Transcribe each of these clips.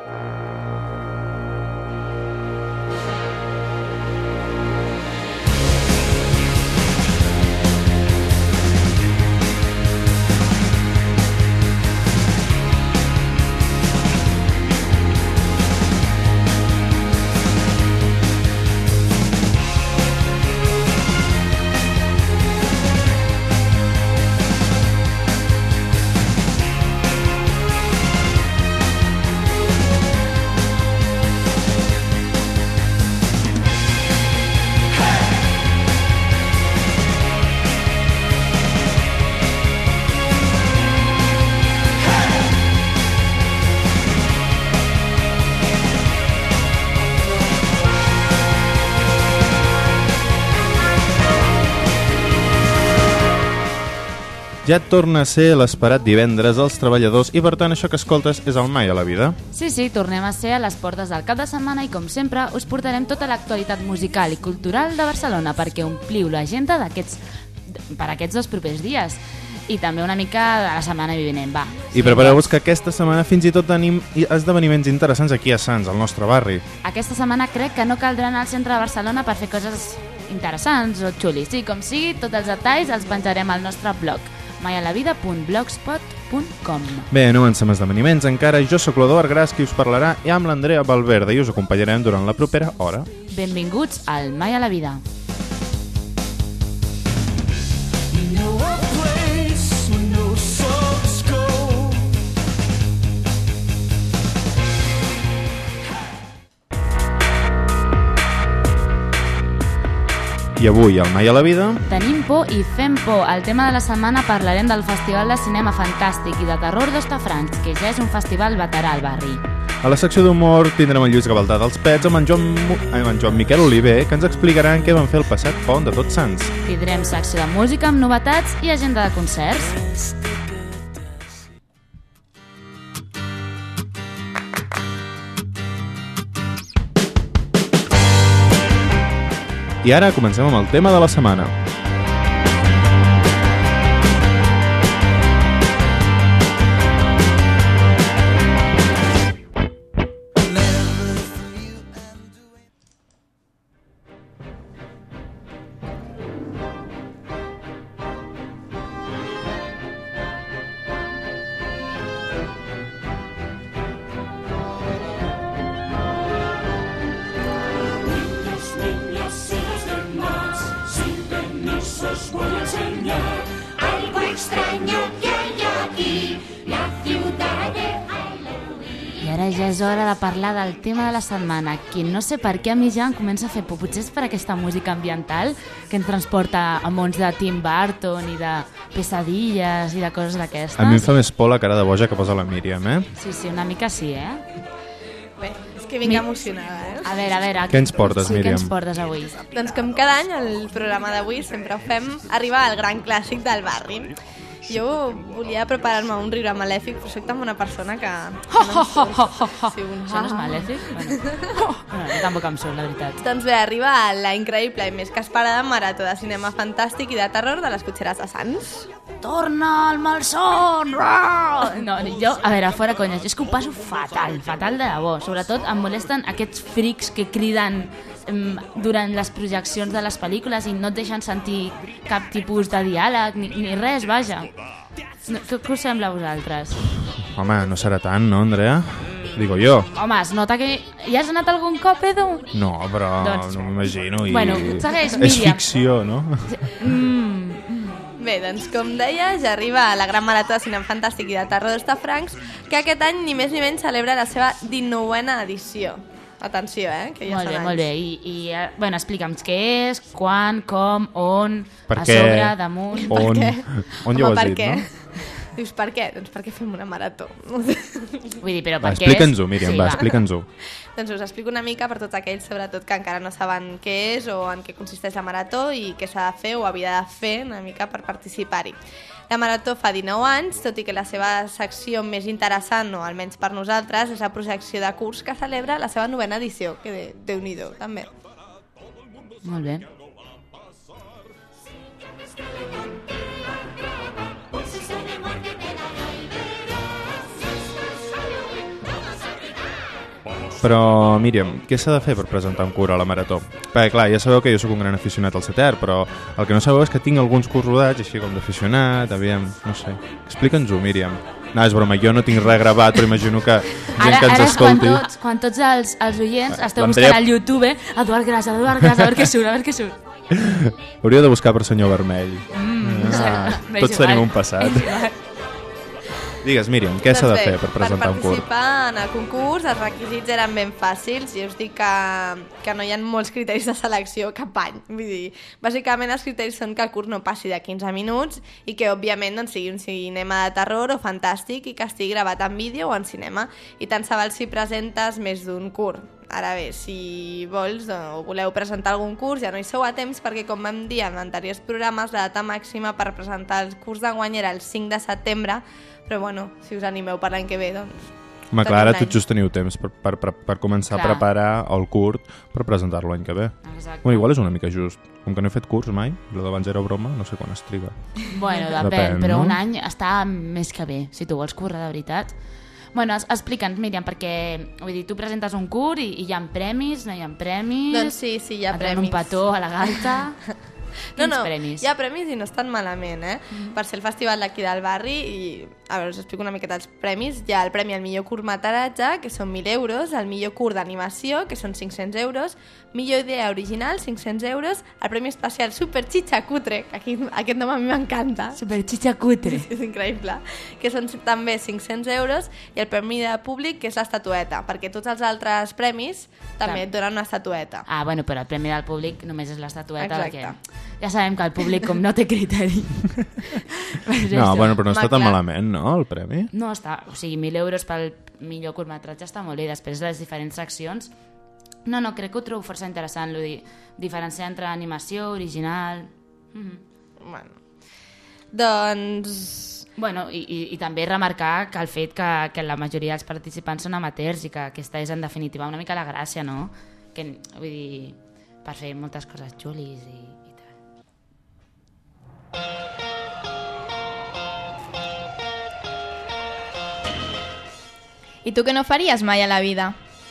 Ja torna a ser l'esperat divendres als treballadors i per tant això que escoltes és el Mai a la vida. Sí, tornem a ser a les portes del cap de setmana i com sempre us portarem tota l'actualitat musical i cultural de Barcelona perquè ompliu l'agenda per aquests 2 propers dies i també una mica de la setmana vinent, va. I prepareu-vos que aquesta setmana fins i tot tenim esdeveniments interessants aquí a Sants, al nostre barri. Aquesta setmana crec que no caldrà anar al centre de Barcelona per fer coses interessants o xulis. Sí, com sigui, tots els detalls els penjarem al nostre blog maialavida.blogspot.com. Bé, no avancem esdeveniments encara. Jo sóc l'Eduard Gras, qui us parlarà, i amb l'Andrea Valverde i us acompanyarem durant la propera hora. Benvinguts al Mai a la Vida. I avui, al Mai a la Vida... Tenim por i fem por. Al tema de la setmana parlarem del Festival de Cinema Fantàstic i de Terror d'Hostafrancs, que ja és un festival veterà al barri. A la secció d'humor tindrem el Lluís Gavaldà dels Pets amb en Joan Miquel Oliver, que ens explicaran què van fer el passat pont de Tots Sants. Tindrem secció de música amb novetats i agenda de concerts. I ara comencem amb el tema de la setmana. És hora de parlar del tema de la setmana, que no sé per què a mi ja em comença a fer por. Potser és per aquesta música ambiental que ens transporta a mons de Tim Burton i de pesadilles i de coses d'aquestes. A mi em fa més por la cara de boja que posa la Míriam, Sí, una mica sí, Bé, és que vinc emocionada, A veure... Què ens portes, Míriam? Què ens portes avui? Doncs com cada any, el programa d'avui sempre ho fem arribar al gran clàssic del barri. Jo volia preparar-me un riure malèfic, però soc tan bona persona que no em surt. Això no és malèfic? Bueno, jo tampoc em surt, la veritat. Doncs bé, arriba la increïble i més que esperada marató de cinema fantàstic i de terror de les cotxeres de Sants. Torna el malson! No, jo, a veure, fora conya, jo és que ho passo fatal de debò. Sobretot em molesten aquests frics que criden durant les projeccions de les pel·lícules i no et deixen sentir cap tipus de diàleg ni res, vaja. Què us sembla a vosaltres? Home, no serà tant, no, Andrea? Digo jo. Home, es nota que... Ja has anat algun cop, Edu? No, però doncs... no m'imagino. Bueno, segueix, Míriam. És ficció, no? Bé, doncs com deia, ja arriba la gran marató de cinema fantàstic i de terror d'Hostafrancs, que aquest any ni més ni menys celebra la seva 19a edició. Atenció, que ja són anys. Molt bé. I bueno, explica'm què és, quan, com, on, per a què? sobre, damunt... On ja ho has dit, no? Dius, per què? Doncs perquè fem una marató. Vull dir, però per què és... Explica'ns-ho, Míriam, sí, explica'ns-ho. Doncs us explico una mica per tots aquells, sobretot, que encara no saben què és o en què consisteix la marató i què s'ha de fer o havia de fer una mica per participar-hi. La marató fa 19 anys, tot i que la seva secció més interessant, o almenys per nosaltres, és la projecció de curs que celebra la seva 9a edició, que Déu-n'hi-do, també. Molt bé. Però, Míriam, què s'ha de fer per presentar un curs a la Marató? Perquè, clar, ja sabeu que jo sóc un gran aficionat al CETER, però el que no sabeu és que tinc alguns curs rodats, així com d'aficionat, aviam, no sé. Explica'ns-ho, Míriam. No, és broma, jo no tinc res gravat, però imagino que gent que ens escolti... Ara és quan tots els oients esteu buscant al YouTube Eduard Gras, a veure què surt, Hauríeu de buscar per Senyor Vermell. Tots tenim un passat. Digues, Míriam, què s'ha de fer per presentar un curs? Per participar en el concurs els requisits eren ben fàcils i us dic que no hi ha molts criteris de selecció cap any. Vull dir, bàsicament els criteris són que el curs no passi de 15 minuts i que òbviament doncs, sigui un cinema de terror o fantàstic i que estigui gravat en vídeo o en cinema. I tant se val si presentes més d'un curs. Ara bé, si vols o voleu presentar algun curs ja no hi sou a temps perquè com vam dir en anteriors programes la data màxima per presentar el curs d'enguany era el 5 de setembre, però bueno, si us animeu per l'any que ve, doncs... Home, clar, ara tot just teniu temps per començar a preparar el curt per presentar-lo l'any que ve. Exacte. Bueno, igual és una mica just. Com que no he fet curs mai, el d'abans era broma, no sé quan es triga. Bueno, depèn, però un any està més que bé, si tu vols córrer de veritat. Bueno, explica'ns, Míriam, perquè vull dir, tu presentes un curs i hi ha premis, no hi ha premis... Doncs sí, hi ha premis. Un petó a la galta... No, premis? Hi ha premis i no estan malament, per ser el festival d'aquí del barri i, a veure, us explico una miqueta els premis. Hi ha el premi al millor curtmetratge, que són 1.000 euros, el millor curt d'animació, que són 500 euros, millor idea original, 500 euros, el premi especial Super Chicha Cutre, que aquest nom a mi m'encanta. Super Chicha Cutre. Sí, és increïble. Que són també 500 euros, i el premi de públic, que és l'estatueta, perquè tots els altres premis també et donen una estatueta. Ah, bueno, però el premi del públic només és l'estatueta, Exacte. perquè ja sabem que el públic com no té criteri. No, bueno, però no està tan malament, no, el premi? No està, o sigui, 1.000 euros pel millor curtmetratge està molt bé, després les diferents seccions. No, crec que ho trobo força interessant, diferenciar entre animació, original... Bueno, doncs... Bueno, i també remarcar que el fet que la majoria dels participants són amateurs i que aquesta és en definitiva una mica la gràcia, no? Que, vull dir, per fer moltes coses xulis i tal. I tu què no faries mai a la vida?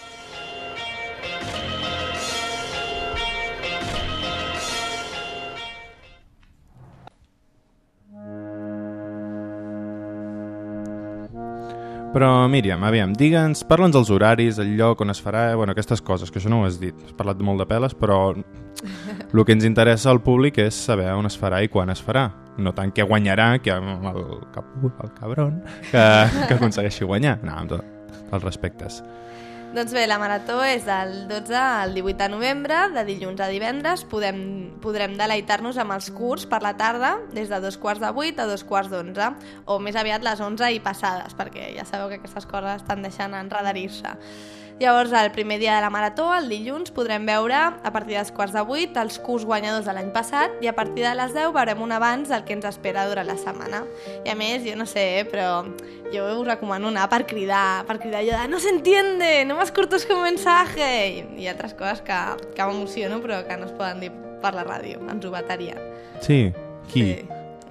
Però, Míriam, aviam, digue'ns, parla'ns dels horaris, el lloc on es farà, bueno, aquestes coses, que això no ho has dit, has parlat molt de peles, però el que ens interessa al públic és saber on es farà i quan es farà. No tant què guanyarà, que el cabron, que aconsegueixi guanyar. No, amb tots els respectes. Doncs bé, la marató és del 12 al 18 de novembre, de dilluns a divendres. Podrem deleitar-nos amb els curts per la tarda, des de 7:15 a 11:45, o més aviat les 11 i passades, perquè ja sabeu que aquestes coses estan deixant enredarir-se. Llavors, el primer dia de la marató, el dilluns, podrem veure, a partir de 7:15, els curts guanyadors de l'any passat, i a partir de les 10 veurem un avanç del que ens espera durant la setmana. I a més, jo no sé, però jo us recomano anar per cridar allò de «No se entiende, no más cortos que un mensaje!» i altres coses que m'emociono però que no es poden dir per la ràdio, ens ho vetarien. Sí? Qui? Sí.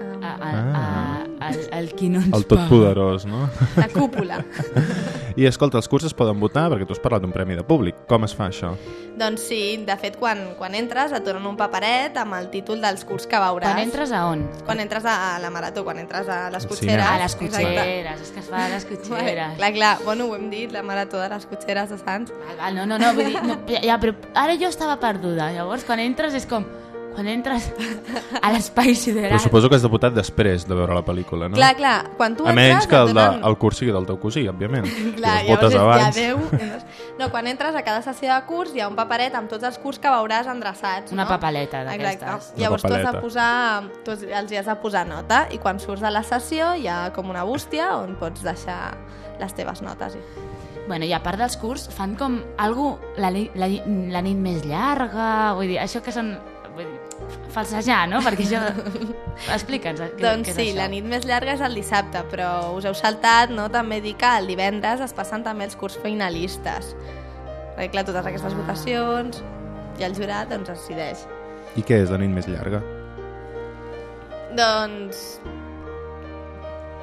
El qui no ens el totpoderós, no? La cúpula. I escolta, els cursos es poden votar perquè tu has parlat d'un premi de públic. Com es fa això? Doncs sí, de fet, quan entres et donen un paperet amb el títol dels curs que veuràs. Quan entres a on? Quan entres a la marató, quan entres a les Al cotxeres. cinema. A les cotxeres, és que es fa a les cotxeres. Clar, bueno, ho hem dit, la marató de les cotxeres de Sants. No, vull dir, no, ja, però ara jo estava perduda, llavors quan entres és com... Quan entres a l'espai sideral... Però suposo que has de votar després de veure la pel·lícula, no? Clar, quan tu entres... A menys que el curs sigui del teu cosí, òbviament. Clar, si votes abans... No, quan entres a cada sessió de curs hi ha un paperet amb tots els curs que veuràs endreçats, no? Una papeleta d'aquestes. Exacte. Llavors tu els hi has de posar nota i quan surts de la sessió hi ha com una bústia on pots deixar les teves notes. Bueno, i a part dels curs fan com la nit més llarga, vull dir, això que són... falsejar, no? Perquè això... Explica'ns què és Doncs sí, això. la nit més llarga és el dissabte, però us heu saltat, no? També dir que el divendres es passen també els curs finalistes. Perquè, clar, totes aquestes votacions i el jurat doncs decideix. I què és la nit més llarga? Doncs...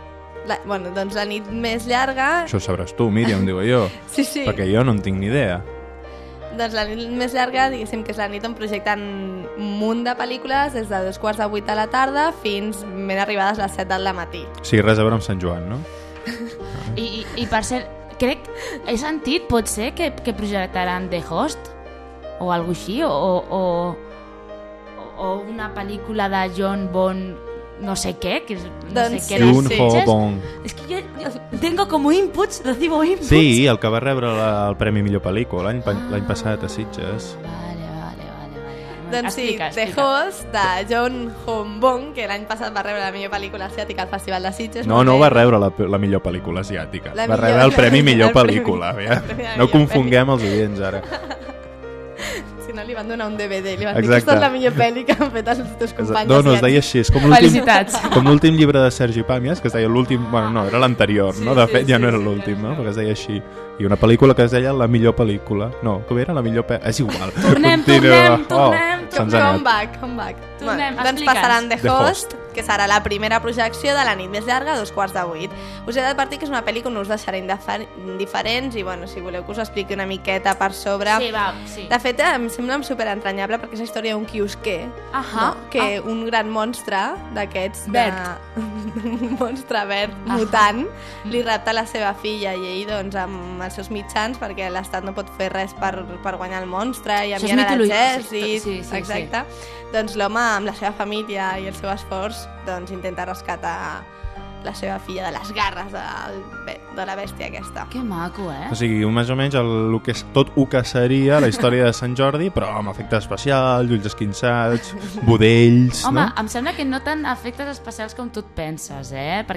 doncs la nit més llarga... Això ho sabràs tu, Míriam, digo jo. Sí, sí. Perquè jo no en tinc ni idea. Doncs la nit més llarga, diguéssim que és la nit on projecten un munt de pel·lícules des de 7:45 de la tarda fins ben arribades a les 7 del matí. O sigui, res a veure amb Sant Joan, no? I per cert, crec, he sentit, pot ser que projectaran The Host o alguna així, o una pel·lícula de John Bond no sé què, que no Doncs sé què Jun de Ho fitxes. Bong. És que jo tengo como inputs, recibo inputs. Sí, el que va rebre el Premi Millor Pel·lícula l'any passat a Sitges. Vale. Doncs sí, The Host, de John Ho Bong, que l'any passat va rebre la millor pel·lícula asiàtica al Festival de Sitges. No va rebre la millor pel·lícula asiàtica. La Va millor- rebre el Premi Millor el premi- Pel·lícula. el premi de No millor confonguem els oients, ara. Si no, li van donar un DVD, li van dir Exacte. que aquesta és la millor pel·li que han fet els teus companys No, es deia així. És com l'últim Felicitats. com l'últim llibre de Sergi Pàmies, que es deia l'últim... Bueno, no, era l'anterior, no? De fet, ja no era l'últim, no? Perquè es deia així. I una pel·lícula que es deia La millor pel·lícula. No, com era? La millor... És igual. Tornem. Se'ns ha anat. Comeback. Tornem, Doncs explica'ns. passaran The The Host, que serà la primera projecció de la nit més llarga, a 7:45. Us he d'advertir que és una pel·li que no us deixarà indiferents i, bueno, si voleu que us expliqui una miqueta per sobre... Sí, va, sí. De fet, em sembla superentranyable perquè és la història d'un quiosquer, Ahà. que un gran monstre d'aquests... Verd. Un monstre verd mutant li rapta la seva filla i ell, doncs, amb els seus mitjans, perquè l'Estat no pot fer res per guanyar el monstre i Això és enviant a mitologia. l'exèrcit, Sí, exacte. Doncs l'home, amb la seva família i el seu esforç, doncs intenta rescatar la seva filla de les garres de la bèstia aquesta. Que maco, O sigui, més o menys el que és tot el que seria la història de Sant Jordi, però amb efectes especials, ulls esquinçats, budells, Home, no? em sembla que no tant efectes especials com tu et penses,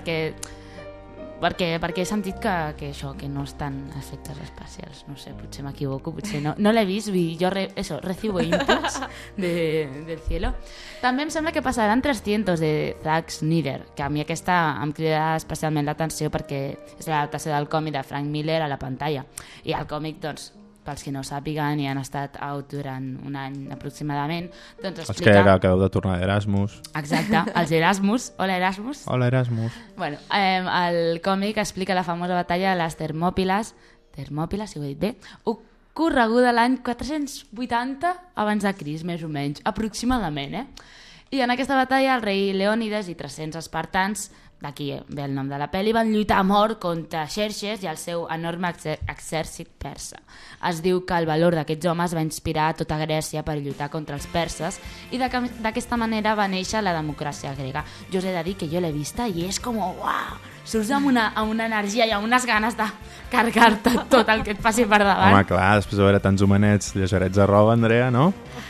perquè he sentit que això, que no estan efectes especials. No sé, potser m'equivoco, potser no. No l'he vist, i jo recibo inputs del cielo. També em sembla que passaran 300 de Zack Snyder, que a mi aquesta em crida especialment l'atenció perquè és l'adaptació del còmic de Frank Miller a la pantalla. I el còmic, doncs, pels que no sàpiguen i han estat out durant un any aproximadament, doncs Els que explica... acabeu de tornar d'Erasmus. Exacte, els Erasmus. Hola, Erasmus. Hola, Erasmus. Bueno, el còmic explica la famosa batalla de les Termòpiles, si ho he dit bé, ocorreguda l'any 480 abans de Crist, més o menys, aproximadament, I en aquesta batalla el rei Leònides i 300 espartans, d'aquí ve el nom de la pel·li, van lluitar a mort contra Xerxes i el seu enorme exèrcit persa. Es diu que el valor d'aquests homes va inspirar a tota Grècia per lluitar contra els perses i d'aquesta manera va néixer la democràcia grega. Jo us he de dir que jo l'he vista i és com, uau, surts amb una energia i amb unes ganes de carregar-te tot el que et passi per davant. Home, clar, després de veure tants homenets llegerets de roba, Andrea, no?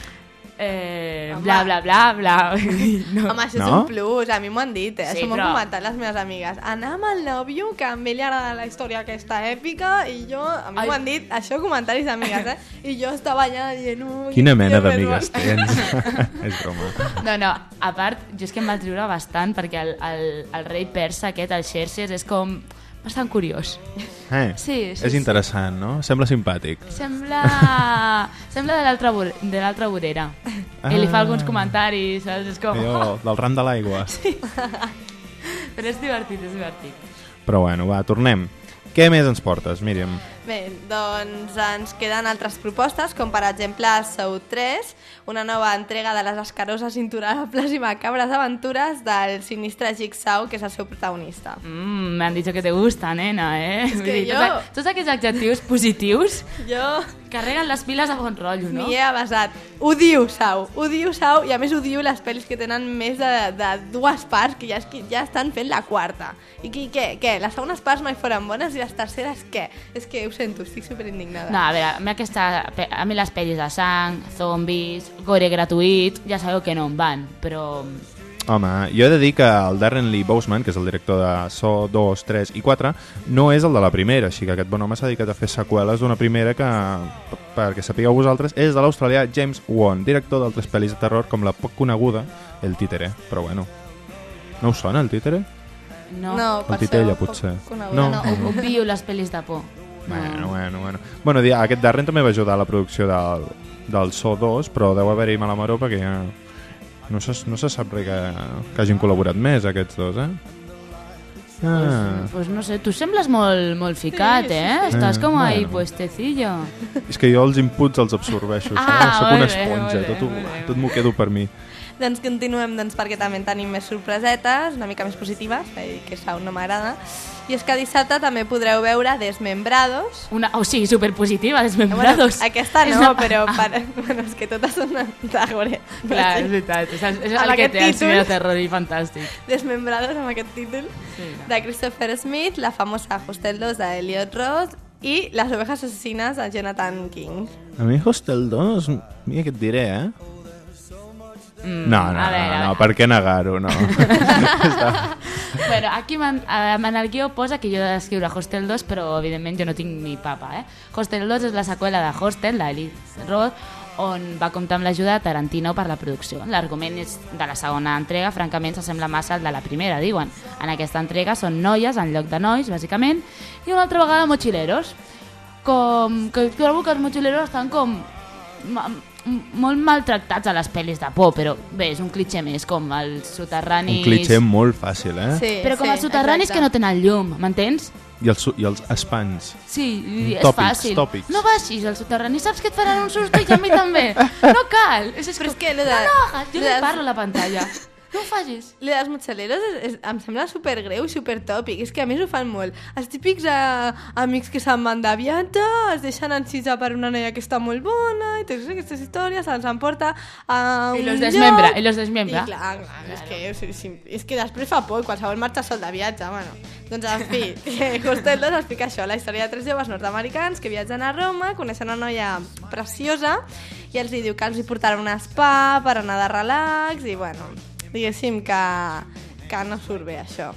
Bla, bla, bla, bla. No. Home, això és No? un plus, a mi m'ho han dit, Sí, això m'ho però- han comentat les meves amigues. Anar amb el nòvio, que a ell li agrada la història aquesta èpica, i jo, a mi Ai. m'ho han dit, això comentaris d'amigues, I jo estava allà dient... Ui, Quina mena que d'amigues més tens? És broma. No, a part, jo és que em vaig riure bastant perquè el rei persa aquest, el Xerxes, és com bastant curiós. Sí, És interessant, no? Sembla simpàtic. Sembla de l'altra vorera. I li fa alguns comentaris, saps? És com... Allò, del ram de l'aigua. Però és divertit. Però bueno, va, tornem. Què més ens portes, Míriam? Bé, doncs ens queden altres propostes, com per exemple Saw 3, una nova entrega de les escaroses, intolerables i macabres aventures del sinistre Jigsaw, que és el seu protagonista. Me han dit que te gusta, nena, És Vull que dir, jo- tots aquests adjectius positius Jo carreguen les piles a bon rotllo, no? m'hi he basat. Odio Saw, i a més odio les pel·lis que tenen més de dues parts, que ja estan fent la quarta. I què? Les segones parts mai foren bones i les terceres què? És que ho sento, estic superindignada. No, a veure, a mi les pel·lis de sang, zombis, gore gratuït, ja sabeu que no em van, però... Home, jo he de dir que el Darren Lee Bousman, que és el director de Saw 2, 3 i 4, no és el de la primera, així que aquest bon home s'ha dedicat a fer seqüeles d'una primera que, perquè sapigueu vosaltres, és de l'australià James Wan, director d'altres pel·lis de terror com la poc coneguda El Títere. Però bueno, no us sona El Títere? No, El Titella, potser. No. obvio les pel·lis de por. Bueno. Bueno, aquest Darren també va ajudar a la producció del Saw 2, però deu haver-hi mala maró perquè ja no se sap res que hagin col·laborat més aquests dos, Pues no sé, tu sembles molt ficat, Estàs com ahí puestecillo. És que jo els inputs els absorbeixo, soc una esponja, tot m'ho quedo per mi. Doncs continuem perquè també tenim més sorpresetes, una mica més positives, que això no m'agrada. I és que dissabte també podreu veure Desmembrados. Sí, superpositiva, Desmembrados. Bueno, aquesta no, però bueno, és que totes són d'agore. Clar, és veritat, és el que té el cine de terror i fantàstic. Desmembrados, amb aquest títol, de Christopher Smith, la famosa Hostel 2 d'Eliot Roth i Les ovejas assassines de Jonathan King. A mi Hostel 2, mira què et diré, No, per què negar-ho, no. Bueno, aquí en el guió posa que jo he d'escriure Hostel 2, però evidentment jo no tinc ni papa, Hostel 2 és la seqüela de Hostel, d'Eliot Roth, on va comptar amb l'ajuda de Tarantino per la producció. L'argument és de la segona entrega, francament s'assembla massa al de la primera, diuen. En aquesta entrega són noies en lloc de nois, bàsicament, i una altra vegada mochileros. Que trobo que els mochileros estan com molt maltractats a les pel·lis de por, però bé, és un clitxé més, com els soterranis... Un clitxé molt fàcil, Sí, però com els soterranis que no tenen llum, m'entens? I els espans. Sí, és fàcil. Tòpics. No baixis al soterrani, saps que et faran un susto i a mi també. No cal. Però és que no, jo no parlo a la pantalla. No ho facis. Lo dels mochileros em sembla supergreu i supertòpic. És que a més ho fan molt. Els típics amics que se'n van de viatge, es deixen encisar per una noia que està molt bona i totes aquestes històries se'ls emporta a un lloc. I los desmembra. I clar, és que després fa por qualsevol marxa sol de viatge. Bueno, doncs en fi, Hostel 2 explica això, la història de 3 joves nord-americans que viatgen a Roma, coneixen una noia preciosa i els diu que els hi portarà un spa per anar de relax i bueno... diguéssim que no surt bé això,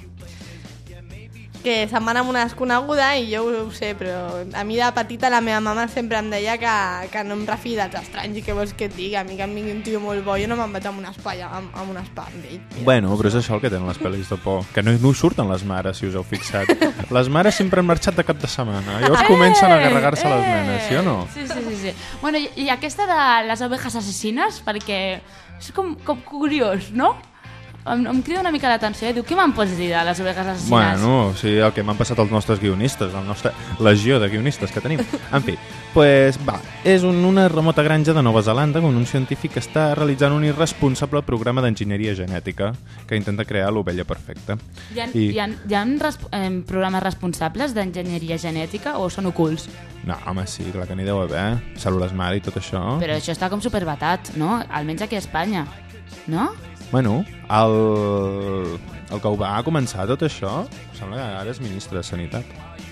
que se'n van amb una desconeguda i jo ho sé, però a mi de petita la meva mama sempre em deia que no em refiï dels estranys i què vols que et digui, a mi que em vingui un tio molt bo, jo no me'n vaig amb un spa amb ell. Bueno, però és això el que tenen les pel·lis de por, que no surten les mares, si us heu fixat. Les mares sempre han marxat de cap de setmana, llavors comencen a carregar-se les nenes, sí o no? Sí. Bueno, i aquesta de les ovejas assassines, perquè és com curiós, no? Em crida una mica l'atenció, diu, què me'n pots dir de les ovejas assassines? Bueno, sí, el que m'han passat els nostres guionistes, la nostra legió de guionistes que tenim. En fi, pues, és una remota granja de Nova Zelanda on un científic està realitzant un irresponsable programa d'enginyeria genètica que intenta crear l'ovella perfecta. Hi ha programes responsables d'enginyeria genètica o són ocults? No, home, sí, clar que n'hi deu haver, cèl·lules mare i tot això. Però això està com superbatat, no? Almenys aquí a Espanya, no? Bueno, el que ho va començar tot això, sembla que ara és ministre de Sanitat.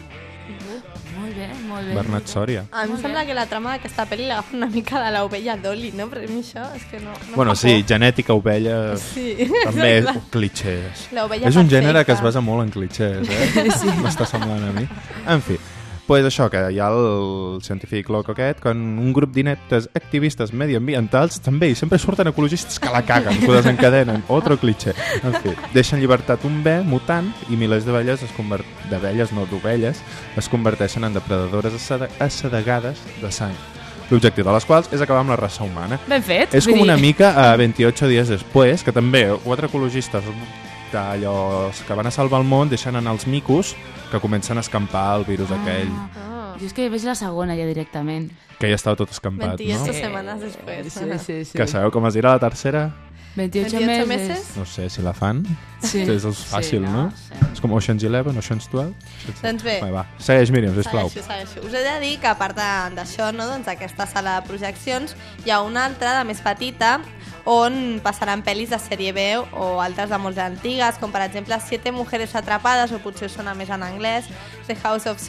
Molt bé. Bernat Sòria. A mi em sembla que la trama d'aquesta pel·li l'agafa una mica de l'ovella Dolly, no? Però a mi això és que no bueno, sí, genètica, ovella... Sí. També clitxés. És un gènere que es basa molt en clitxés, Sí. M'està semblant a mi. En fi, pues això, que hi ha el científic loco aquest, quan un grup d'ineptes activistes mediambientals també, i sempre surten ecologistes que la caguen, que ho desencadenen, otro cliché. En fi, deixen llibertat un bé mutant i milers d'ovelles d'ovelles es converteixen en depredadores assedegades de sang. L'objectiu de les quals és acabar amb la raça humana. Ben fet. És com una mica a 28 dies després, que també 4 ecologistes d'allò que van a salvar el món deixen anar els micos que comencen a escampar el virus aquell. Jo és que veig la segona ja directament. Que ja estava tot escampat, 28 no? setmanes després. Sí. Que sabeu com es dirà la tercera? 28 meses. No sé si la fan. Sí. És fàcil, no? Sí. És com Ocean's 11, Ocean's 12. Doncs bé. Va, segueix, Míriam, sisplau. Segueixo. Us he de dir que a part d'això, no, doncs aquesta sala de projeccions, hi ha una altra de més petita on passaran pel·lis de sèrie B o altres de molt antigues, com per exemple 7 mujeres atrapades, o potser sona més en anglès, The House of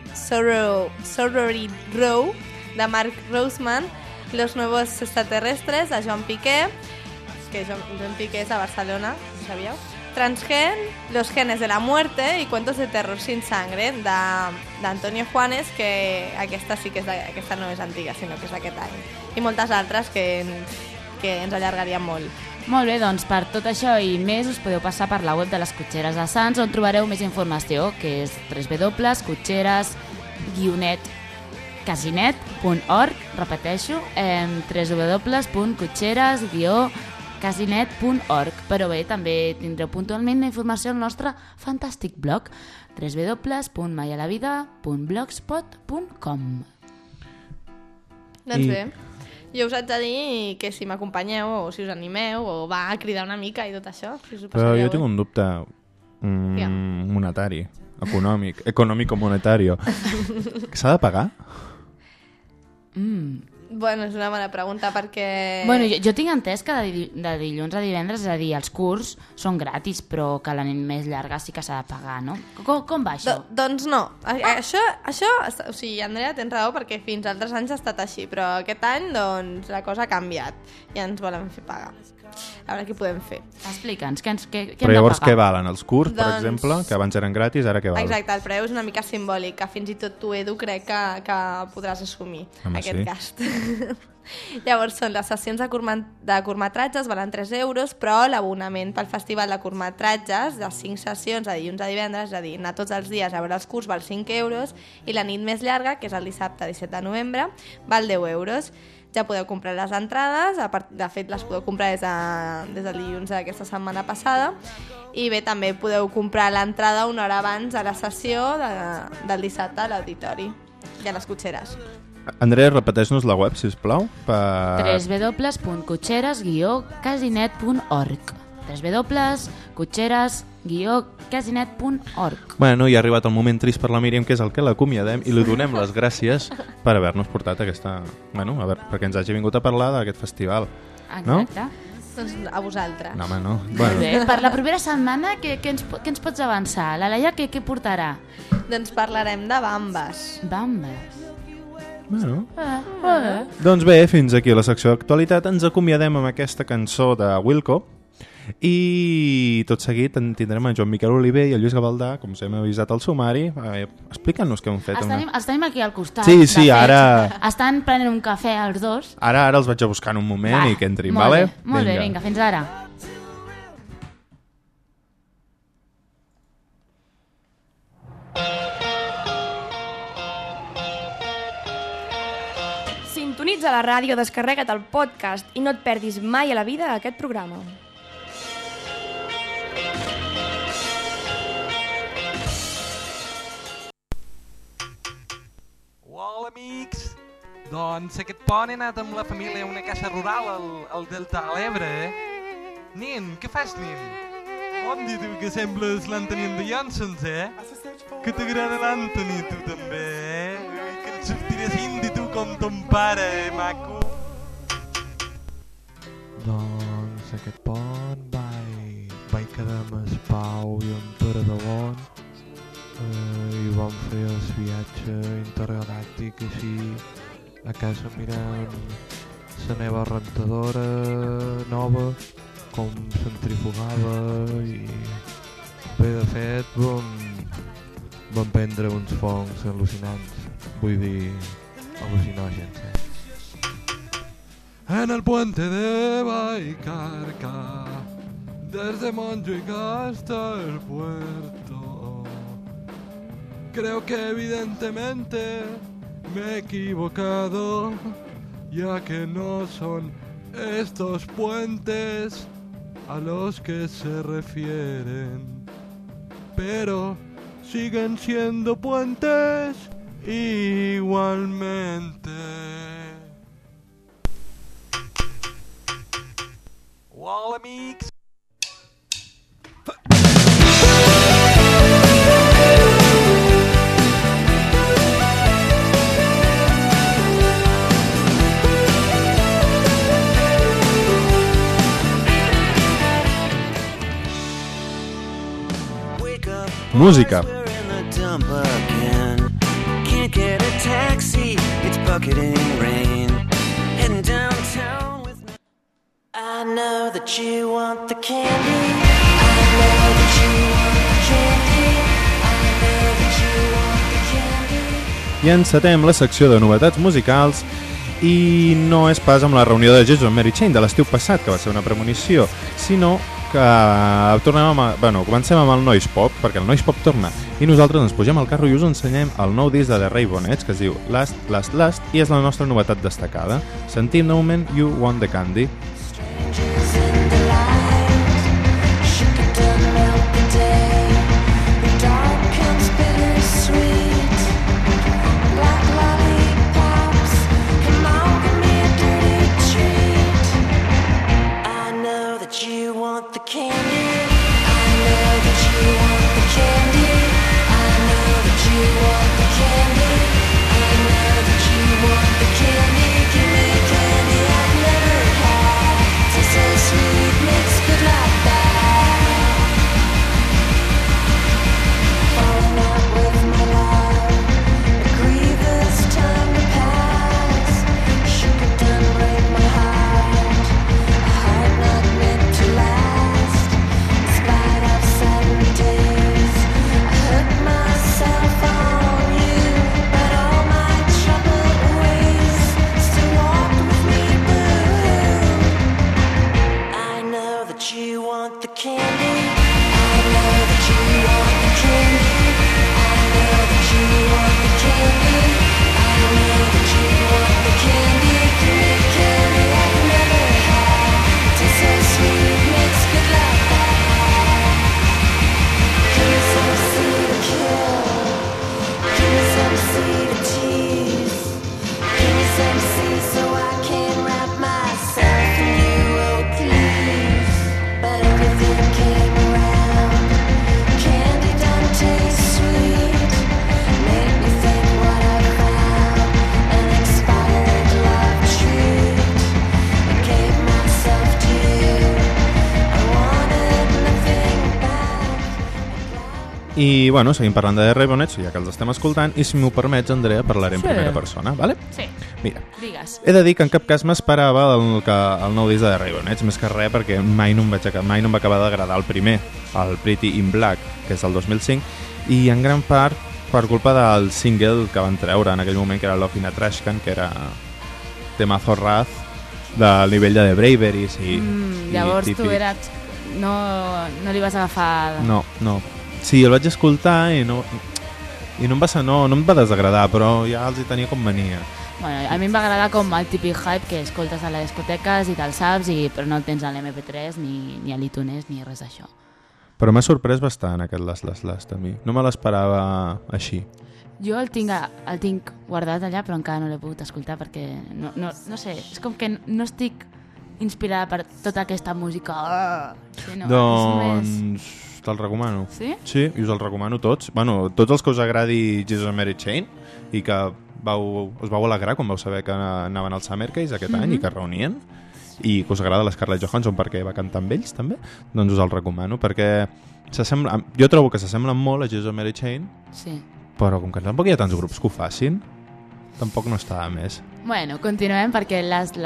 Sorority Row, de Mark Roseman, Los Nuevos Extraterrestres, de Joan Piqué, que Joan Piqué és a Barcelona, ho sabíeu? Transgen, Los Genes de la Muerte i Cuentos de Terror sin Sangre, d'Antonio Juanes, que aquesta aquesta no és antiga, sinó que és d'aquest any. I moltes altres que ens allargaríem molt. Molt bé, doncs per tot això i més us podeu passar per la web de les Cotxeres de Sants, on trobareu més informació, que és www.cotxeres-casinet.org, repeteixo, www.cotxeres-casinet.org. casinet.org. Però bé, també tindreu puntualment la informació al nostre fantàstic blog www.maialavida.blogspot.com. Doncs bé, jo us haig de dir que si m'acompanyeu o si us animeu o va a cridar una mica i tot això, si us ho Però passareu jo tinc un dubte monetari, econòmic o monetari. S'ha de pagar? Bueno, és una bona pregunta perquè... Bueno, jo tinc entès que de dilluns a divendres, és a dir, els curs són gratis, però que la nit més llarga sí que s'ha de pagar, no? Com va això? Doncs no. Això, o sigui, Andrea, tens raó perquè fins altres anys ha estat així, però aquest any doncs, la cosa ha canviat i ens volen fer pagar. A veure què podem fer. Explica'ns, què hem Però de llavors pagar? què valen? Els curs, per Doncs- exemple, que abans eren gratis, ara què valen? Exacte, el preu és una mica simbòlic, que fins i tot tu, Edu, crec que podràs assumir Home, aquest sí. gast. Llavors són les sessions de curtmetratges, valen 3 euros, però l'abonament pel festival de curtmetratges de 5 sessions de dilluns a divendres, és a dir, anar tots els dies a veure els curs, val 5 euros, i la nit més llarga, que és el dissabte 17 de novembre, val 10 euros. Ja podeu comprar les entrades, de fet les podeu comprar des del dilluns d'aquesta setmana passada, i bé, també podeu comprar l'entrada una hora abans de la sessió del dissabte a l'auditori i a les cotxeres. Andrea, repeteix-nos la web, sisplau. www.cotxeres-casinet.org www.cotxeres-casinet.org. Bueno, i ha arribat el moment trist per la Míriam, que és el que l'acomiadem i li donem les gràcies per haver-nos portat aquesta... Bueno, a veure, perquè ens hagi vingut a parlar d'aquest festival. No? Exacte. Doncs a vosaltres. No, home, no. Molt Bueno, bé. Per la propera setmana, què ens pots avançar? La Laia què portarà? Doncs parlarem de bambes. Bambes. bueno. Doncs bé, fins aquí a la secció d'actualitat. Ens acomiadem amb aquesta cançó de Wilco i tot seguit en tindrem en Joan Miquel Oliver i el Lluís Gavaldà, com us hem avisat al sumari. Explica'ns què hem fet. Els tenim aquí al costat. Sí, de sí, fet. ara- Estan prenent un cafè els dos. Ara els vaig a buscar en un moment i que entrin, molt vale? bé, molt bé, vinga, fins ara. Sintonitza la ràdio, descarrega't el podcast i no et perdis mai a la vida aquest programa. Hola, amics! Doncs aquest pont he anat amb la família a una casa rural al Delta de l'Ebre, Nin, què fas, nin? On diu tu que sembles l'Anthony de Johnsons, Que t'agrada l'Anthony, tu també, Ui, que et sortiràs indi, tu, com ton pare, maco! Doncs aquest pont vaig quedar amb el Pau i en Pere de Bon i vam fer el viatge intergalàctic així a casa mirant la meva rentadora nova, com centrifugava i bé, de fet vam prendre uns fongs al·lucinants, vull dir al·lucinògens. En el puente de Baicarca, desde Montjuic hasta el puerto, creo que evidentemente me he equivocado, ya que no son estos puentes a los que se refieren, pero siguen siendo puentes igualmente. Hola, amics! Música. I know that you want the candy. I know that you want the candy. I know that you want the candy. I encetem la secció de novetats musicals i no és pas amb la reunió de Jesus and Mary Chain de l'estiu passat, que va ser una premonició, sinó que comencem amb el noise pop, perquè el noise pop torna i nosaltres ens pugem al carro i us ensenyem el nou disc de The Raybonets, que es diu Last, Last, Last, i és la nostra novetat destacada. Sentim de moment You Want the Candy. Strangers in the I, bueno, seguim parlant de Ravenets, ja que els estem escoltant, i si m'ho permets, Andrea, parlaré en Sí. primera persona, vale? Sí, Mira, digues. he de dir que en cap cas m'esperava el nou disc de Ravenets, més que res perquè mai no em va acabar d'agradar el primer, el Pretty in Black, que és del 2005, i en gran part per culpa del single que van treure en aquell moment, que era Love in a Trash Can, que era temazo raz del nivell de The Braveries i Llavors típic. tu eres... No li vas agafar... No. Sí, el vaig escoltar i no em va desagradar, però ja els hi tenia com mania. Bueno, a mi em va agradar com el típic hype que escoltes a les discoteques i te'l saps, però no el tens a l'MP3 ni a l'iTunes ni res d'això. Però m'ha sorprès bastant aquest Last a mi. No me l'esperava així. Jo el tinc guardat allà, però encara no l'he pogut escoltar perquè no sé, és com que no estic inspirada per tota aquesta música. Sí, no, Doncs te'l recomano. Sí? Sí, i us el recomano tots. Bueno, tots els que us agradi Jesus and Mary Chain i que us vau alegrar quan vau saber que anaven al Summer Case aquest any i que es reunien, i que us agrada l'Scarlett Johansson perquè va cantar amb ells també, doncs us el recomano perquè jo trobo que s'assemblen molt a Jesus and Mary Chain, Sí. però com que tampoc hi ha tants grups que ho facin, tampoc no està de més. Bueno, continuem perquè Last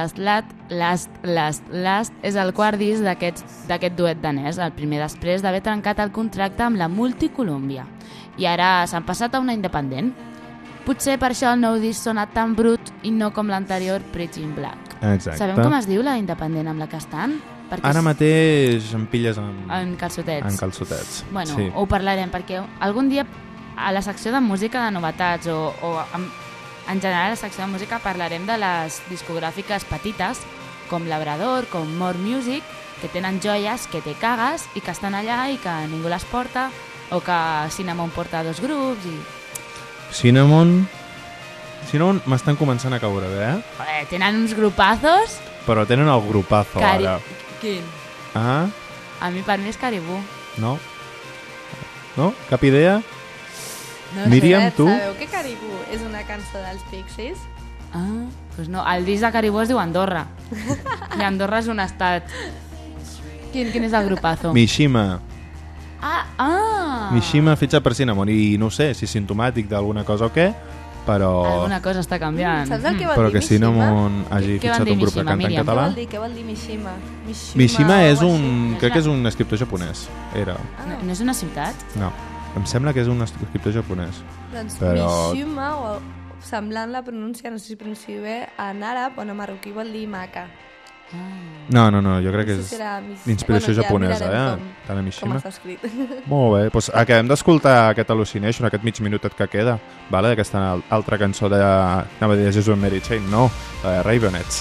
és el quart disc d'aquest duet danès, el primer després d'haver trencat el contracte amb la Multicolumbia. I ara s'han passat a una independent. Potser per això el nou disc sona tan brut i no com l'anterior Pretty in Black. Exacte. Sabem com es diu la independent amb la que estan? Perquè Ara mateix em pilles en calçotets. en calçotets. Bueno, sí. ho parlarem perquè algun dia a la secció de música de novetats o en general a la secció de música parlarem de les discogràfiques petites com Labrador, com More Music, que tenen joies que te cagues i que estan allà i que ningú les porta, o que Cinnamon porta 2 grups i... Cinnamon m'estan començant a caure bé, eh? Joder, tenen uns grupazos... Però tenen el grupazo ara. Quin? Ah, Per mi és Caribú. no? No? Cap idea? No Míriam, tu? Sabeu que Caribú és una cançó dels Pixies? Pues no, el disc de Caribú es diu Andorra. I Andorra és un estat. Quin és el grupazo? Mishima. Ah! Mishima fitxa per Cinnamon i no sé si és simptomàtic d'alguna cosa o què, però... Alguna cosa està canviant. Saps el que vol Però dir que Mishima? Cinnamon hagi Què vol fitxat dir un grup que Mishima, canta en Míriam? català. Què vol dir Mishima? Mishima és o un... així. crec que és un escriptor japonès. Era. No és una ciutat? No. Em sembla que és un escriptor japonès. Doncs Però- Mishima, o semblant la pronúncia, no sé si pronuncio bé, en àrab o en marroquí vol dir maca. No, jo crec que No sé és si era d'inspiració ja japonesa, mirarem Tant a Com Mishima. està escrit. Molt bé, doncs acabem d'escoltar aquest Hallucination, aquest mig minutet que queda, vale? D'aquesta altra cançó de... anava a dir Jesus and Mary Chain, no, de Ravenets.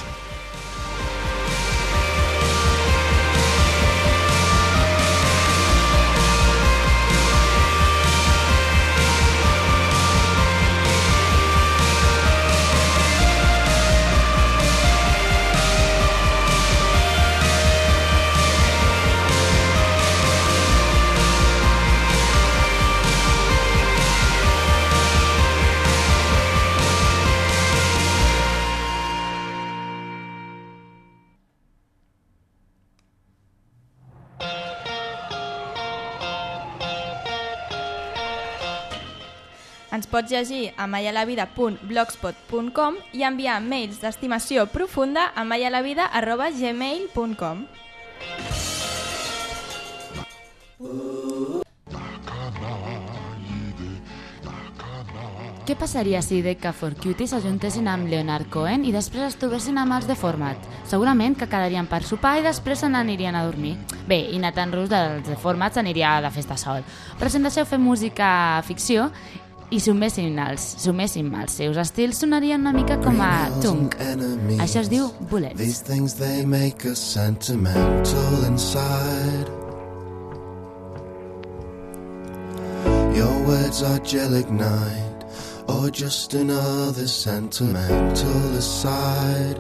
Ens pots llegir a maialavida.blogspot.com i enviar mails d'estimació profunda a maialavida@gmail.com. Què passaria si Decca for Cutie s'ajuntessin amb Leonard Cohen i després es trobessin amb els de Format? Segurament que quedarien per sopar i després se n'anirien a dormir. Bé, i Nathan Rus dels de Format s'aniria de festa sol. Però si em deixeu fer música ficció i suméssim els seus estils, sonarien una mica com a Tunk. Això es diu Bullets. These things they make us sentimental inside. Your words are gelignite, or just another sentimental aside.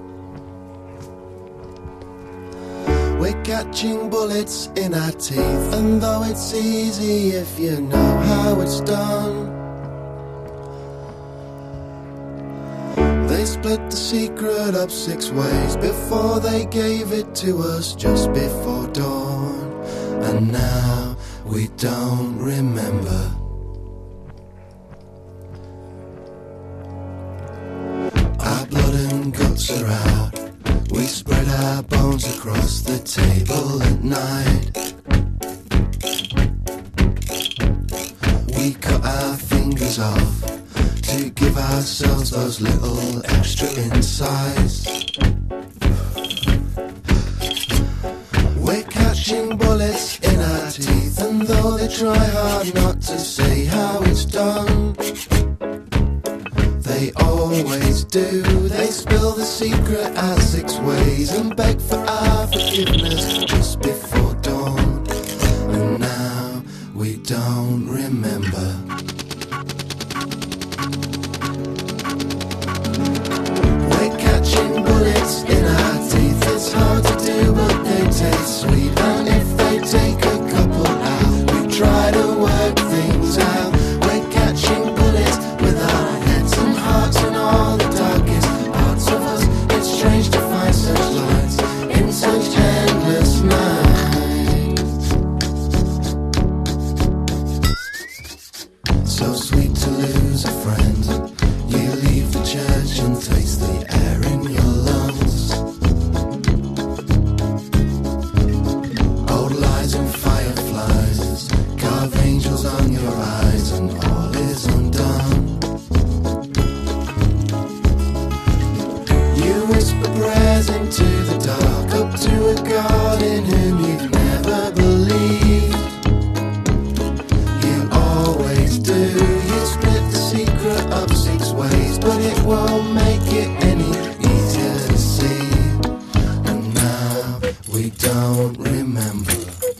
We're catching bullets in our teeth, and though it's easy if you know how it's done, they split the secret up 6 ways before they gave it to us just before dawn. And now we don't remember. Our blood and guts are out. We spread our bones across the table at night. We cut our fingers off to give ourselves those little extra insides. We're catching bullets in our teeth, and though they try hard not to say how it's done, they always do. They spill the secret out 6 ways and beg for our forgiveness just before dawn. And now we don't remember. We're catching bullets in our teeth. It's hard to do, but they taste sweet. And if they take a couple out, we try to work things out. We're catching bullets with our heads and hearts and all the darkest parts of us. It's strange to find such lights in such endless nights. So sweet to lose a friend. You leave the church and taste the air in your lungs. Old lies and fireflies carve angels on your eyes, and all is undone. You whisper prayers into the dark, up to a God in whom you've never believed. You always do. You split the secret up 6 ways, but it won't make it any easier to see. And now we don't remember.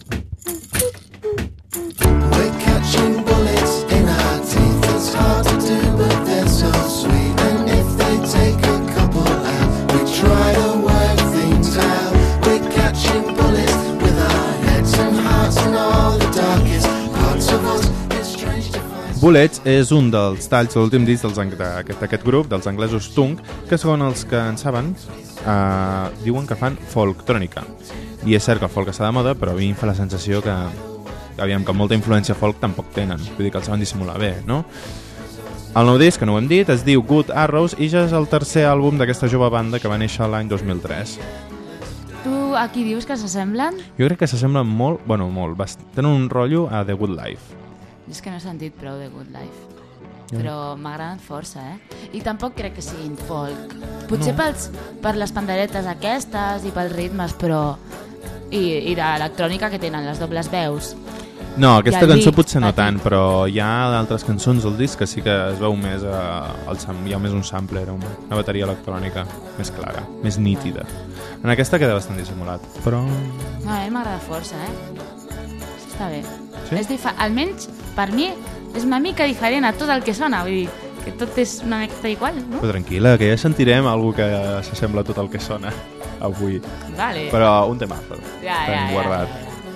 We're catching bullets in our teeth. It's hard to do, but they're so sweet. And if they take a couple out, we try to work things out. We're catching bullets with our heads and hearts and all the darkest parts of us. It's strange to find. Bullets és un dels talls de l'últim disc d'aquest grup, dels anglesos Tunk, que segons els que en saben diuen que fan folktrònica. I és cert que el folk està de moda, però a mi em fa la sensació que aviam, que molta influència folk tampoc tenen, vull dir que els saben dissimular bé, no? El nou disc, que no ho hem dit, es diu Good Arrows i ja és el tercer àlbum d'aquesta jove banda que va néixer l'any 2003. Tu a qui dius que s'assemblen? Jo crec que s'assemblen molt, tenen un rotllo a The Good Life. És que no he sentit prou de Good Life. Però m'agraden força, I tampoc crec que siguin folk. Potser per les panderetes aquestes i pels ritmes, però... I l'electrònica que tenen, les dobles veus. No, aquesta cançó potser no petit. tant, però hi ha d'altres cançons del disc que sí que es veu més hi ha més un sampler, una bateria electrònica més clara, més nítida. En aquesta queda bastant dissimulat, però... No, a mi m'agrada força, Està bé. Sí? Almenys, per mi, és una mica diferent a tot el que sona, vull dir, que tot és una mica igual, no? Però tranquil·la, que ja sentirem algú que s'assembla a tot el que sona avui. Vale. Però un temazo. Ja, T'hem guardat.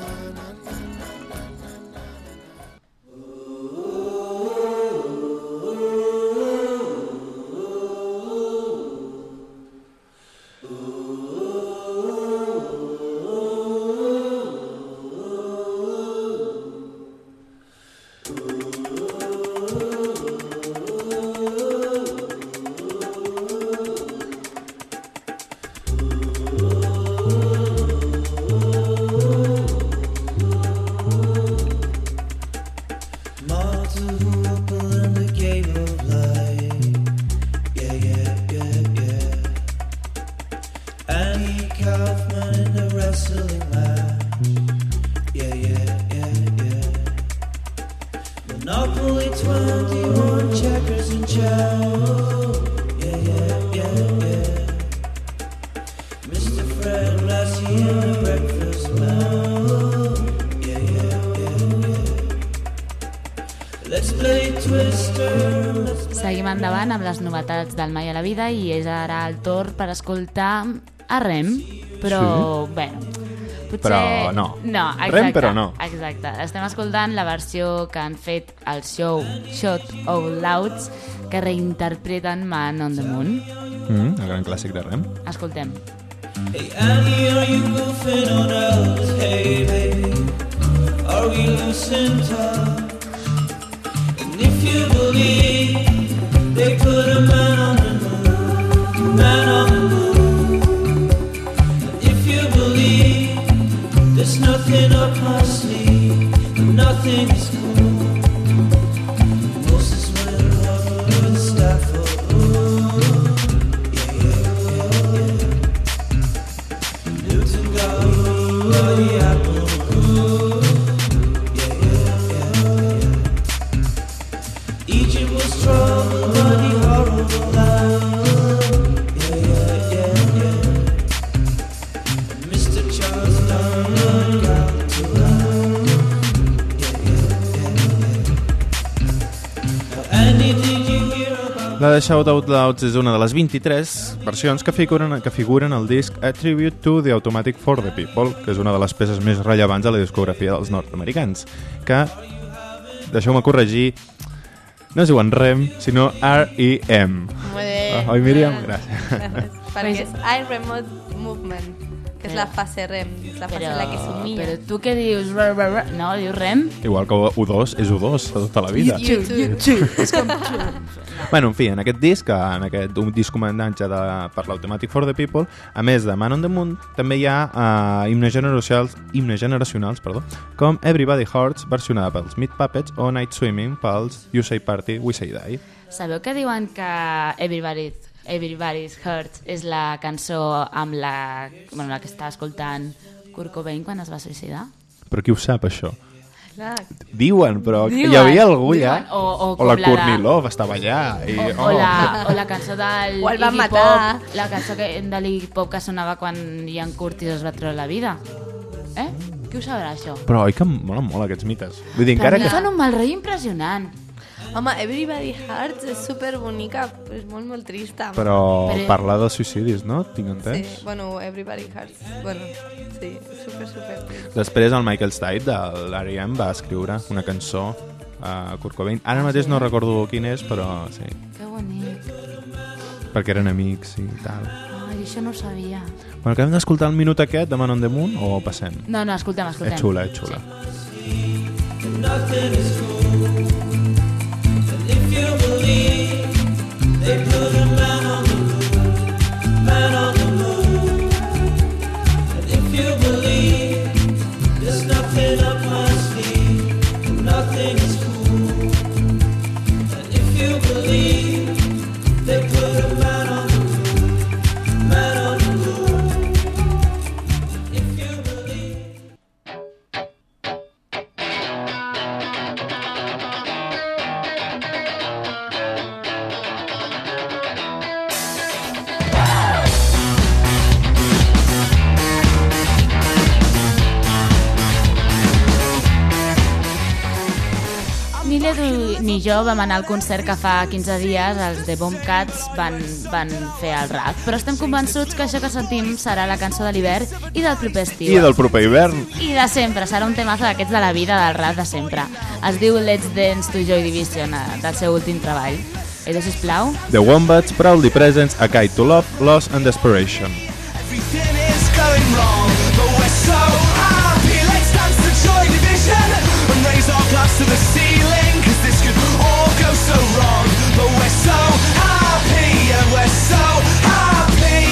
Monopoly 21, checkers and chow. Mr. Fred Lassie in a breakfast mouth. Let's play Twister. Seguim endavant amb les novetats del Mai a la Vida i és ara el torn per escoltar a Rem, però Sí? bé, potser... Però no. No, exacte, Rem, però no. Exacte. Estem escoltant la versió que han fet al show Shot of Louds, que reinterpreten Man on the Moon. El gran clàssic de Rem. Hey Annie, are you goofing on us? Hey baby, are Are we losing touch? And if you believe they put a man on the moon, man on the moon. And if you believe there's nothing up my sleeve, and nothing is cool. Moses went over the Stafford. Newton got over the apple. Egypt was troubled by the horrible land. And Mr. Charles Darwin got to land. Andy, did you hear about La de Shout Out Louds és una de les 23 versions que figuren al disc A Tribute to the Automatic for the People, que és una de les peces més rellevants de la discografia dels nord-americans, que, deixeu-me corregir, no es diuen REM, sinó R-E-M. Muy bé. Oi, Míriam? Gràcies. Perquè és Eye Remote Movement, que és la fase REM, és la fase en la que s'humilla. Però tu què dius? No, dius REM? Igual que U2 és U2 a tota la vida. YouTube. Bueno, en fi, en aquest disc, en aquest disc homenatge per l'Automatic for the People, a més de Man on the Moon, també hi ha himnes generacionals, com Everybody Hurts, versionada pels Meat Puppets, o Night Swimming pels You Say Party, We Say Die. Sabeu que diuen que Everybody's Hurts és la cançó amb la que estava escoltant Kurt Cobain quan es va suïcidar? Però qui ho sap, això? Clar. Diuen, però Diuen, hi havia algú allà. o la com Courtney Love estava allà. I, o la cançó del O el van Iggy matar. Pop, la cançó de l'Iggy Pop que sonava quan Ian Curtis es va treure la vida. Qui ho sabrà, això? Però oi que molen molt aquests mites. Vull dir, Però encara a mi que... fan un mal rei impressionant. Home, Everybody Hurts és superbonica, però és molt, molt trista. Però Però- parlar de suïcidis, no? Tinc entès? Sí, bueno, Everybody Hurts. Bueno, sí, super trist. Després el Michael Stipe de l'R.E.M. va escriure una cançó a Kurt Cobain. Ara mateix no recordo quin és, però sí. Que bonic. Perquè eren amics i tal. Ai, això no ho sabia. Bueno, que hem d'escoltar el minut aquest de Man on the Moon o passem? No, escoltem. És xula, és xula. nothing is cool? And if you believe they put a man on the moon, man on the moon. And if you believe there's nothing up my sleeve, and nothing is cool. And if you believe they put a man on the moon, man on the moon. If you believe. Ni l'Edu ni jo vam anar al concert que fa 15 dies els The Bombcats van fer el rap, però estem convençuts que això que sentim serà la cançó de l'hivern i del proper estiu. I del proper hivern. I de sempre, serà un temazo d'aquests de la vida, del rap de sempre. Es diu Let's Dance to Joy Division, del seu últim treball. Edu, sisplau. The Wombats proudly presents A Guide to Love, Loss and Desperation. Everything is going wrong, but we're so happy. Let's dance the Joy Division and raise our glass to the ceiling, cause this could all go so wrong. But we're so happy, and we're so happy.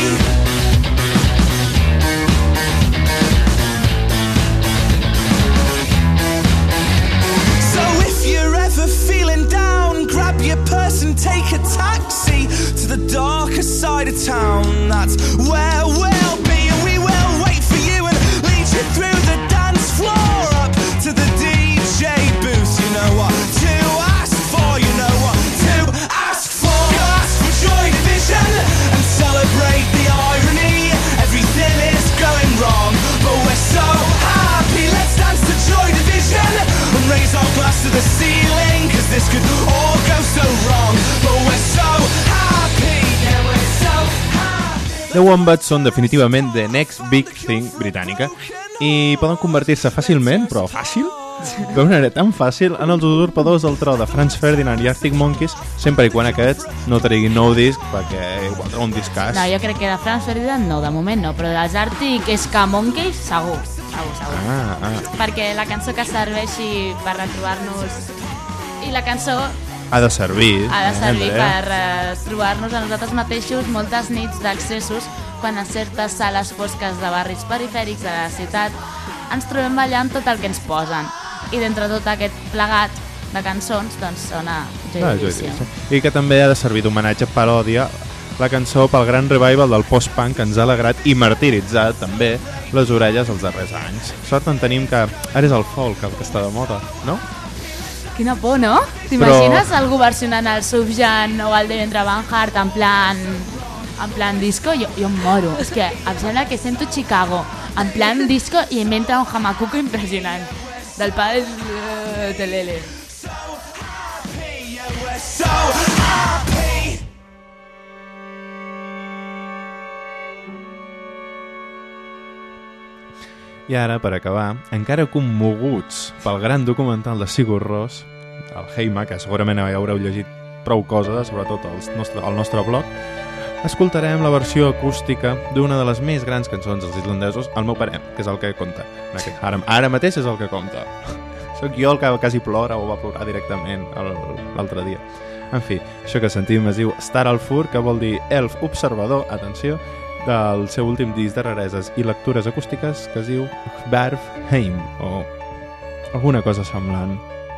So if you're ever feeling down, grab your purse and take a taxi to the darker side of town. That's where we'll be, and we will wait for you and lead you through the dance floor up to the DJ booth. You know what to ask for, you know what to ask for. Go ask for Joy Division and celebrate the irony. Everything is going wrong, but we're so happy. Let's dance to Joy Division and raise our glass to the ceiling, cause this could all go so wrong, but we're so happy. Yeah, we're so happy. The Wombats són definitivament the next big thing britànica i poden convertir-se fàcilment, però fàcil? D'una manera tan fàcil en els usurpadors del tro de Franz Ferdinand i Arctic Monkeys, sempre i quan aquests no treguin nou disc, perquè igual treu un discàs. No, jo crec que de Franz Ferdinand no, de moment no, però dels Arctic Ska Monkeys segur. Segur. Perquè la cançó que serveixi per retrobar-nos... I la cançó Ha de servir. Per trobar-nos a nosaltres mateixos moltes nits d'accessos quan en certes sales fosques de barris perifèrics de la ciutat ens trobem ballant tot el que ens posen. I d'entre tot aquest plegat de cançons doncs sona Joy Division. I que també ha de servir d'homenatge paròdia la cançó pel gran revival del post-punk que ens ha alegrat i martiritzat també les orelles els darrers anys. Sort en tenim que ara és el folk el que està de moda, no? Quina por, no? T'imagines algú versionant el Sufjan o el Devendra Banhart en plan disco? Jo em moro. És que em sembla que sento Chicago en plan disco i em entra un hamacuco impressionant del pal Telele. I ara, per acabar, encara commoguts pel gran documental de Sigur Rós, el Heima, que segurament ja haureu llegit prou coses, sobretot al nostre blog, escoltarem la versió acústica d'una de les més grans cançons dels islandesos, El meu pare, que és el que compta. Ara mateix és el que compta. Soc jo el que quasi plora o va plorar directament l'altre dia. En fi, això que sentim es diu Star al Fur, que vol dir elf observador, atenció, del seu últim disc de rareses i lectures acústiques que es diu Hvarf Heim, o alguna cosa semblant.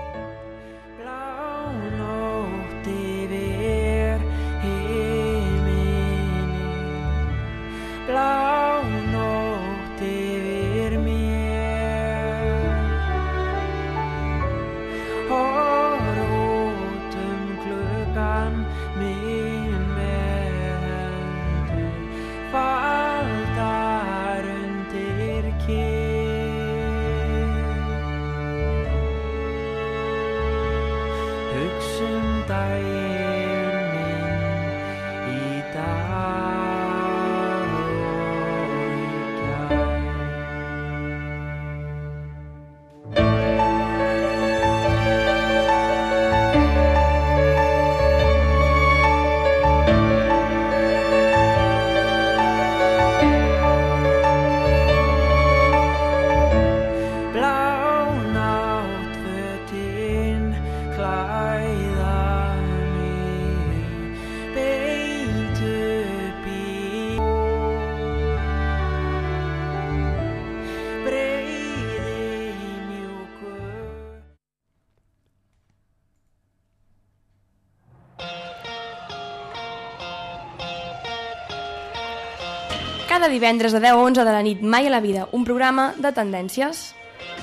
Cada divendres de 10 a 11 de la nit, Mai a la vida, un programa de tendències.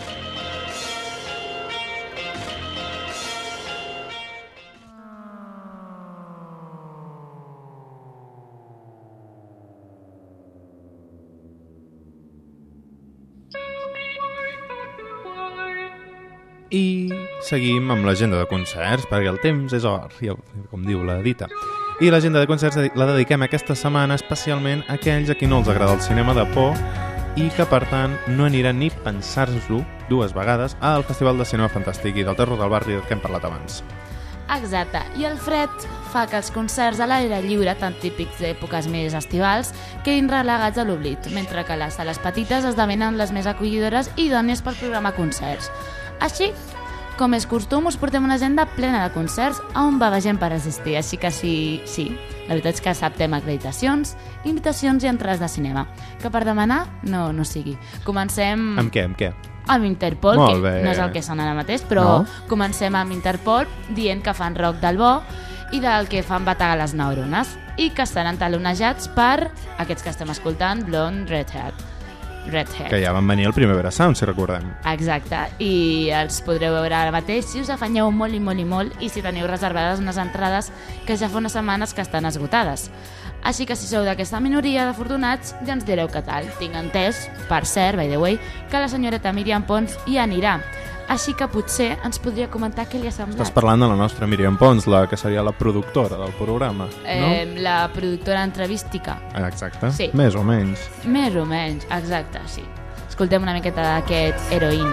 I seguim amb l'agenda de concerts, perquè el temps és or, com diu la dita. I l'agenda de concerts la dediquem aquesta setmana especialment a aquells a qui no els agrada el cinema de por i que, per tant, no aniran ni pensar-s'ho dues vegades al Festival de Cinema Fantàstic i del Terror del Barri del que hem parlat abans. Exacte, i el fred fa que els concerts a l'aire lliure, tan típics d'èpoques més estivals, quedin relegats a l'oblit, mentre que les sales petites esdevenen les més acollidores i idònies per programar concerts. Així, com és costum, us portem una agenda plena de concerts on va gent per assistir, així que sí, la veritat és que acceptem acreditacions, invitacions i entrades de cinema, que per demanar no sigui. Comencem... Amb què? Amb Interpol, que no és el que sona ara mateix, però comencem amb Interpol dient que fan rock del bo i del que fan bategar les neurones i que estan entalonejats per aquests que estem escoltant, Blonde Redhead. Que ja van venir al Primavera Sound, si recordem. Exacte, i els podreu veure ara mateix si us afanyeu molt i si teniu reservades unes entrades que ja fa unes setmanes que estan esgotades. Així que si sou d'aquesta minoria d'afortunats, ja ens direu què tal. Tinc entès, per cert, by the way, que la senyoreta Míriam Pons hi anirà. Així que potser ens podria comentar què li ha semblat. Estàs parlant de la nostra Míriam Pons, la que seria la productora del programa, no? La productora entrevística. Exacte, sí. Més o menys. Més o menys, exacte, sí. Escoltem una miqueta d'aquest Heroin.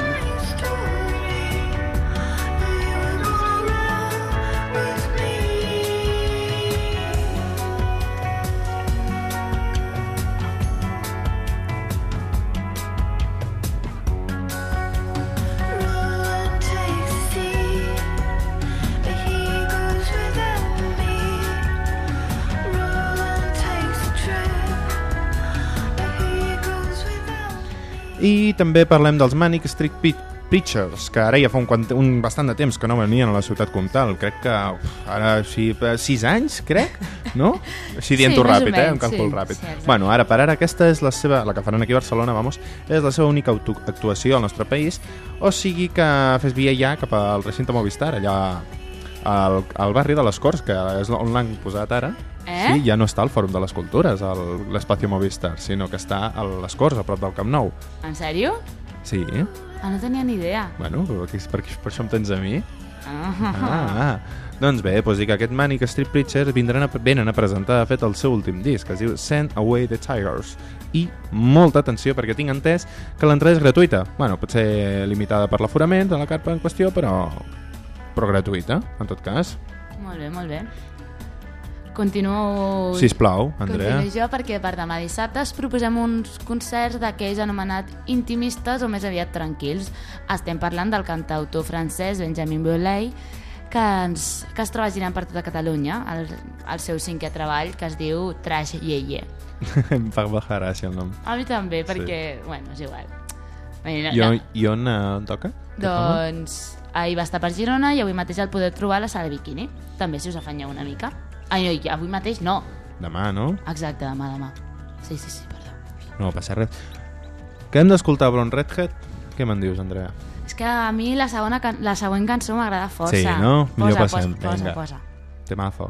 I també parlem dels Manic Street Preachers, que ara ja fa un bastant de temps que no venien a la ciutat comtal. Crec que ara sí, 6 anys, crec, no? Així dient-ho ràpid, un càlcul ràpid. Bueno, ara per ara aquesta és la seva, la que faran aquí a Barcelona, vamos, és la seva única actuació al nostre país, o sigui que fes via ja cap al recinte Movistar, allà al barri de les Corts, que és on l'han posat ara. Sí, ja no està al Fòrum de les Cultures, a l'Espacio Movistar, sinó que està a les Corts, a prop del Camp Nou. En sèrio? Sí. No tenia ni idea. Bueno, per això em tens a mi. Doncs bé, doncs dic que aquest Manic Street Preachers venen a presentar, de fet, el seu últim disc, que es diu Send Away the Tigers. I molta atenció, perquè tinc entès que l'entrada és gratuïta. Bueno, pot ser limitada per l'aforament de la carpa en qüestió, però gratuïta, en tot cas. Molt bé, molt bé. Continuo... Sisplau, Andrea. Continuo jo, perquè per demà dissabte es proposem uns concerts d'aquells anomenats intimistes o més aviat tranquils. Estem parlant del cantautor francès Benjamin Biolay, que es troba girant per tota Catalunya, el seu 5è treball, que es diu Trash Yeye. Em fa gràcia el nom. A mi també, perquè, bueno, és igual. I on toca? Doncs ahir va estar per Girona i avui mateix el podeu trobar a la sala Bikini. També, si us afanyeu una mica. Ai, no, avui mateix no. Demà, no? Exacte, demà. Sí, perdó. No passa res. Que hem d'escoltar Blonde Redhead? Què me'n dius, Andrea? És que a mi la següent cançó m'agrada força. Sí, no? Millor passem. Posa. Temazo.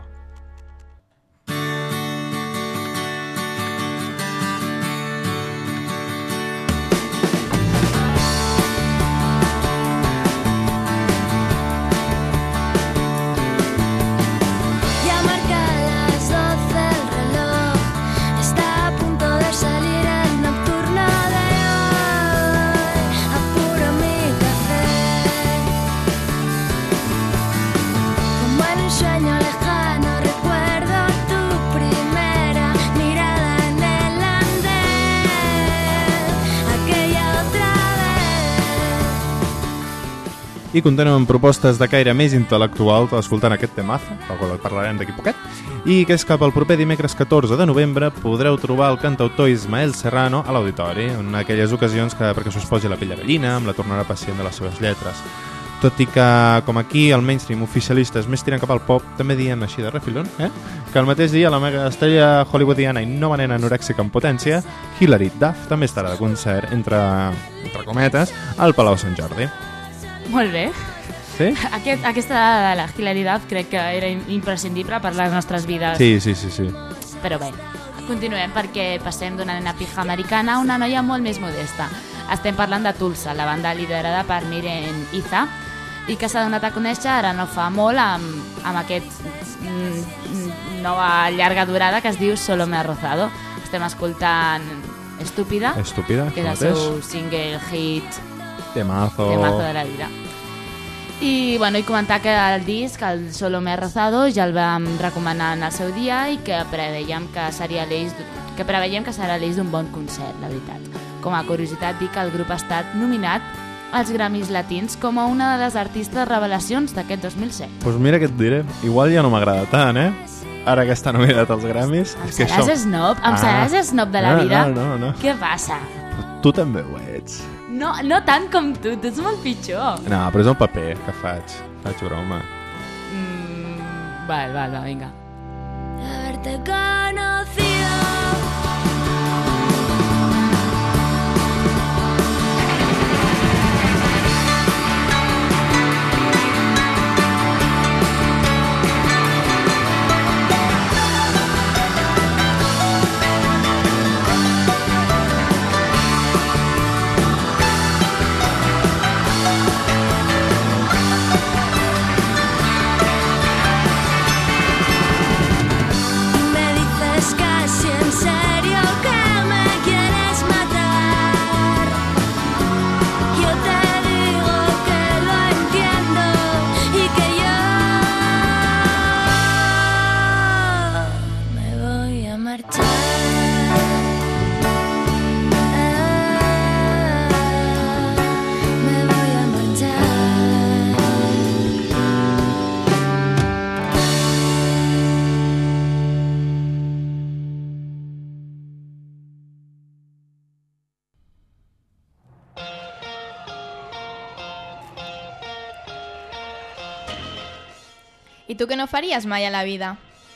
I continuem amb propostes de caire més intel·lectual, escoltant aquest temazo, del qual parlarem d'aquí poquet, i que és cap al proper dimecres 14 de novembre podreu trobar el cantautor Ismael Serrano a l'auditori, en aquelles ocasions perquè s'us posi la pell de gallina amb la tornada pacient de les seves lletres. Tot i que, com aquí, el mainstream oficialista és més tirant cap al pop, també diem així de refilón, que el mateix dia la mega estrella hollywoodiana i nova nena anorèxica en potència, Hilary Duff, també estarà de concert, entre cometes, al Palau Sant Jordi. Molt bé. Sí? Aquesta dada de la Hilary Duff crec que era imprescindible per les nostres vides. Sí. Però bé, continuem perquè passem d'una nena pija americana a una noia molt més modesta. Estem parlant de Tulsa, la banda liderada per Miren Iza, i que s'ha donat a conèixer ara no fa molt amb aquest nova llarga durada que es diu Solo me ha rozado. Estem escoltant Estúpida, que és el seu single hit Temazo de la vida. I comentar que el disc, el Solo me ha rozado, ja el vam recomanar en el seu dia i que preveiem que serà l'eix d'un bon concert, la veritat. Com a curiositat, dic que el grup ha estat nominat als Grammys Latins com a una de les artistes revelacions d'aquest 2007. Doncs mira què et diré, igual ja no m'agrada tant, Ara que està nominat als Grammys... Em seràs snob? Em seràs snob de la vida? No. Què passa? Tu també ho ets. No tant com tu ets molt pitjor. No, però és el paper que faig broma. Va, vinga. Haberte conocido. Me dices casi en serio. I tu què no faries mai a la vida?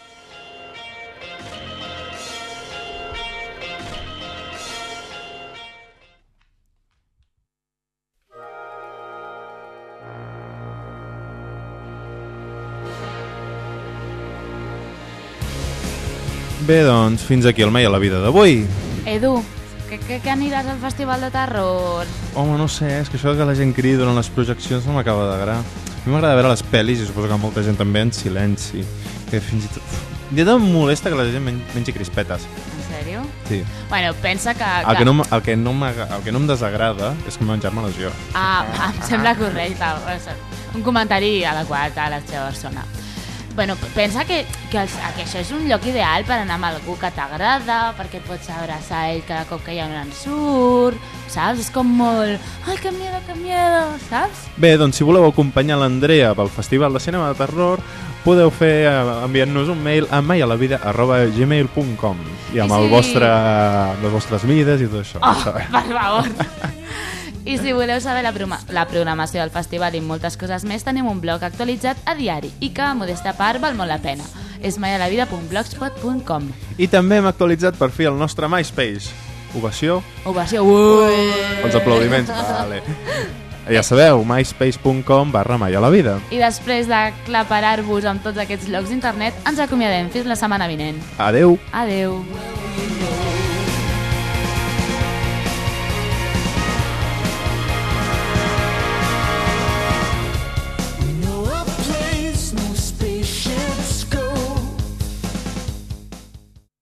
Bé, doncs, fins aquí el Mai a la vida d'avui. Edu, que aniràs al Festival de Terror? Home, no sé, és que això que la gent cridi durant les projeccions no m'acaba d'agradar. A mi m'agrada veure les pel·lis i suposo que molta gent també en silenci. Que fins i tot... Ja em molesta que la gent mengi crispetes. En sèrio? Sí. Bueno, pensa que... El que no em desagrada és que menjar-me-les jo. Em sembla correcte. Un comentari adequat a la seva persona. Bueno, pensa que això és un lloc ideal per anar amb algú que t'agrada, perquè pots abraçar ell cada cop que hi ha un ensurt, saps? És com molt... Ai, que miedo, saps? Bé, doncs si voleu acompanyar l'Andrea pel Festival de Cinema de Terror, podeu fer enviant-nos un mail a maialavida@gmail.com i amb les vostres mides i tot això. Oh, per favor! I si voleu saber la programació del festival i moltes coses més, tenim un blog actualitzat a diari i que, a modesta part, val molt la pena. És maialavida.blogspot.com. I també hem actualitzat per fi el nostre MySpace. Ovació? Ovació. Els aplaudiments. Vale. Ja sabeu, myspace.com/maialavida. I després de claparar-vos amb tots aquests llocs d'internet, ens acomiadem fins la setmana vinent. Adeu. Adeu.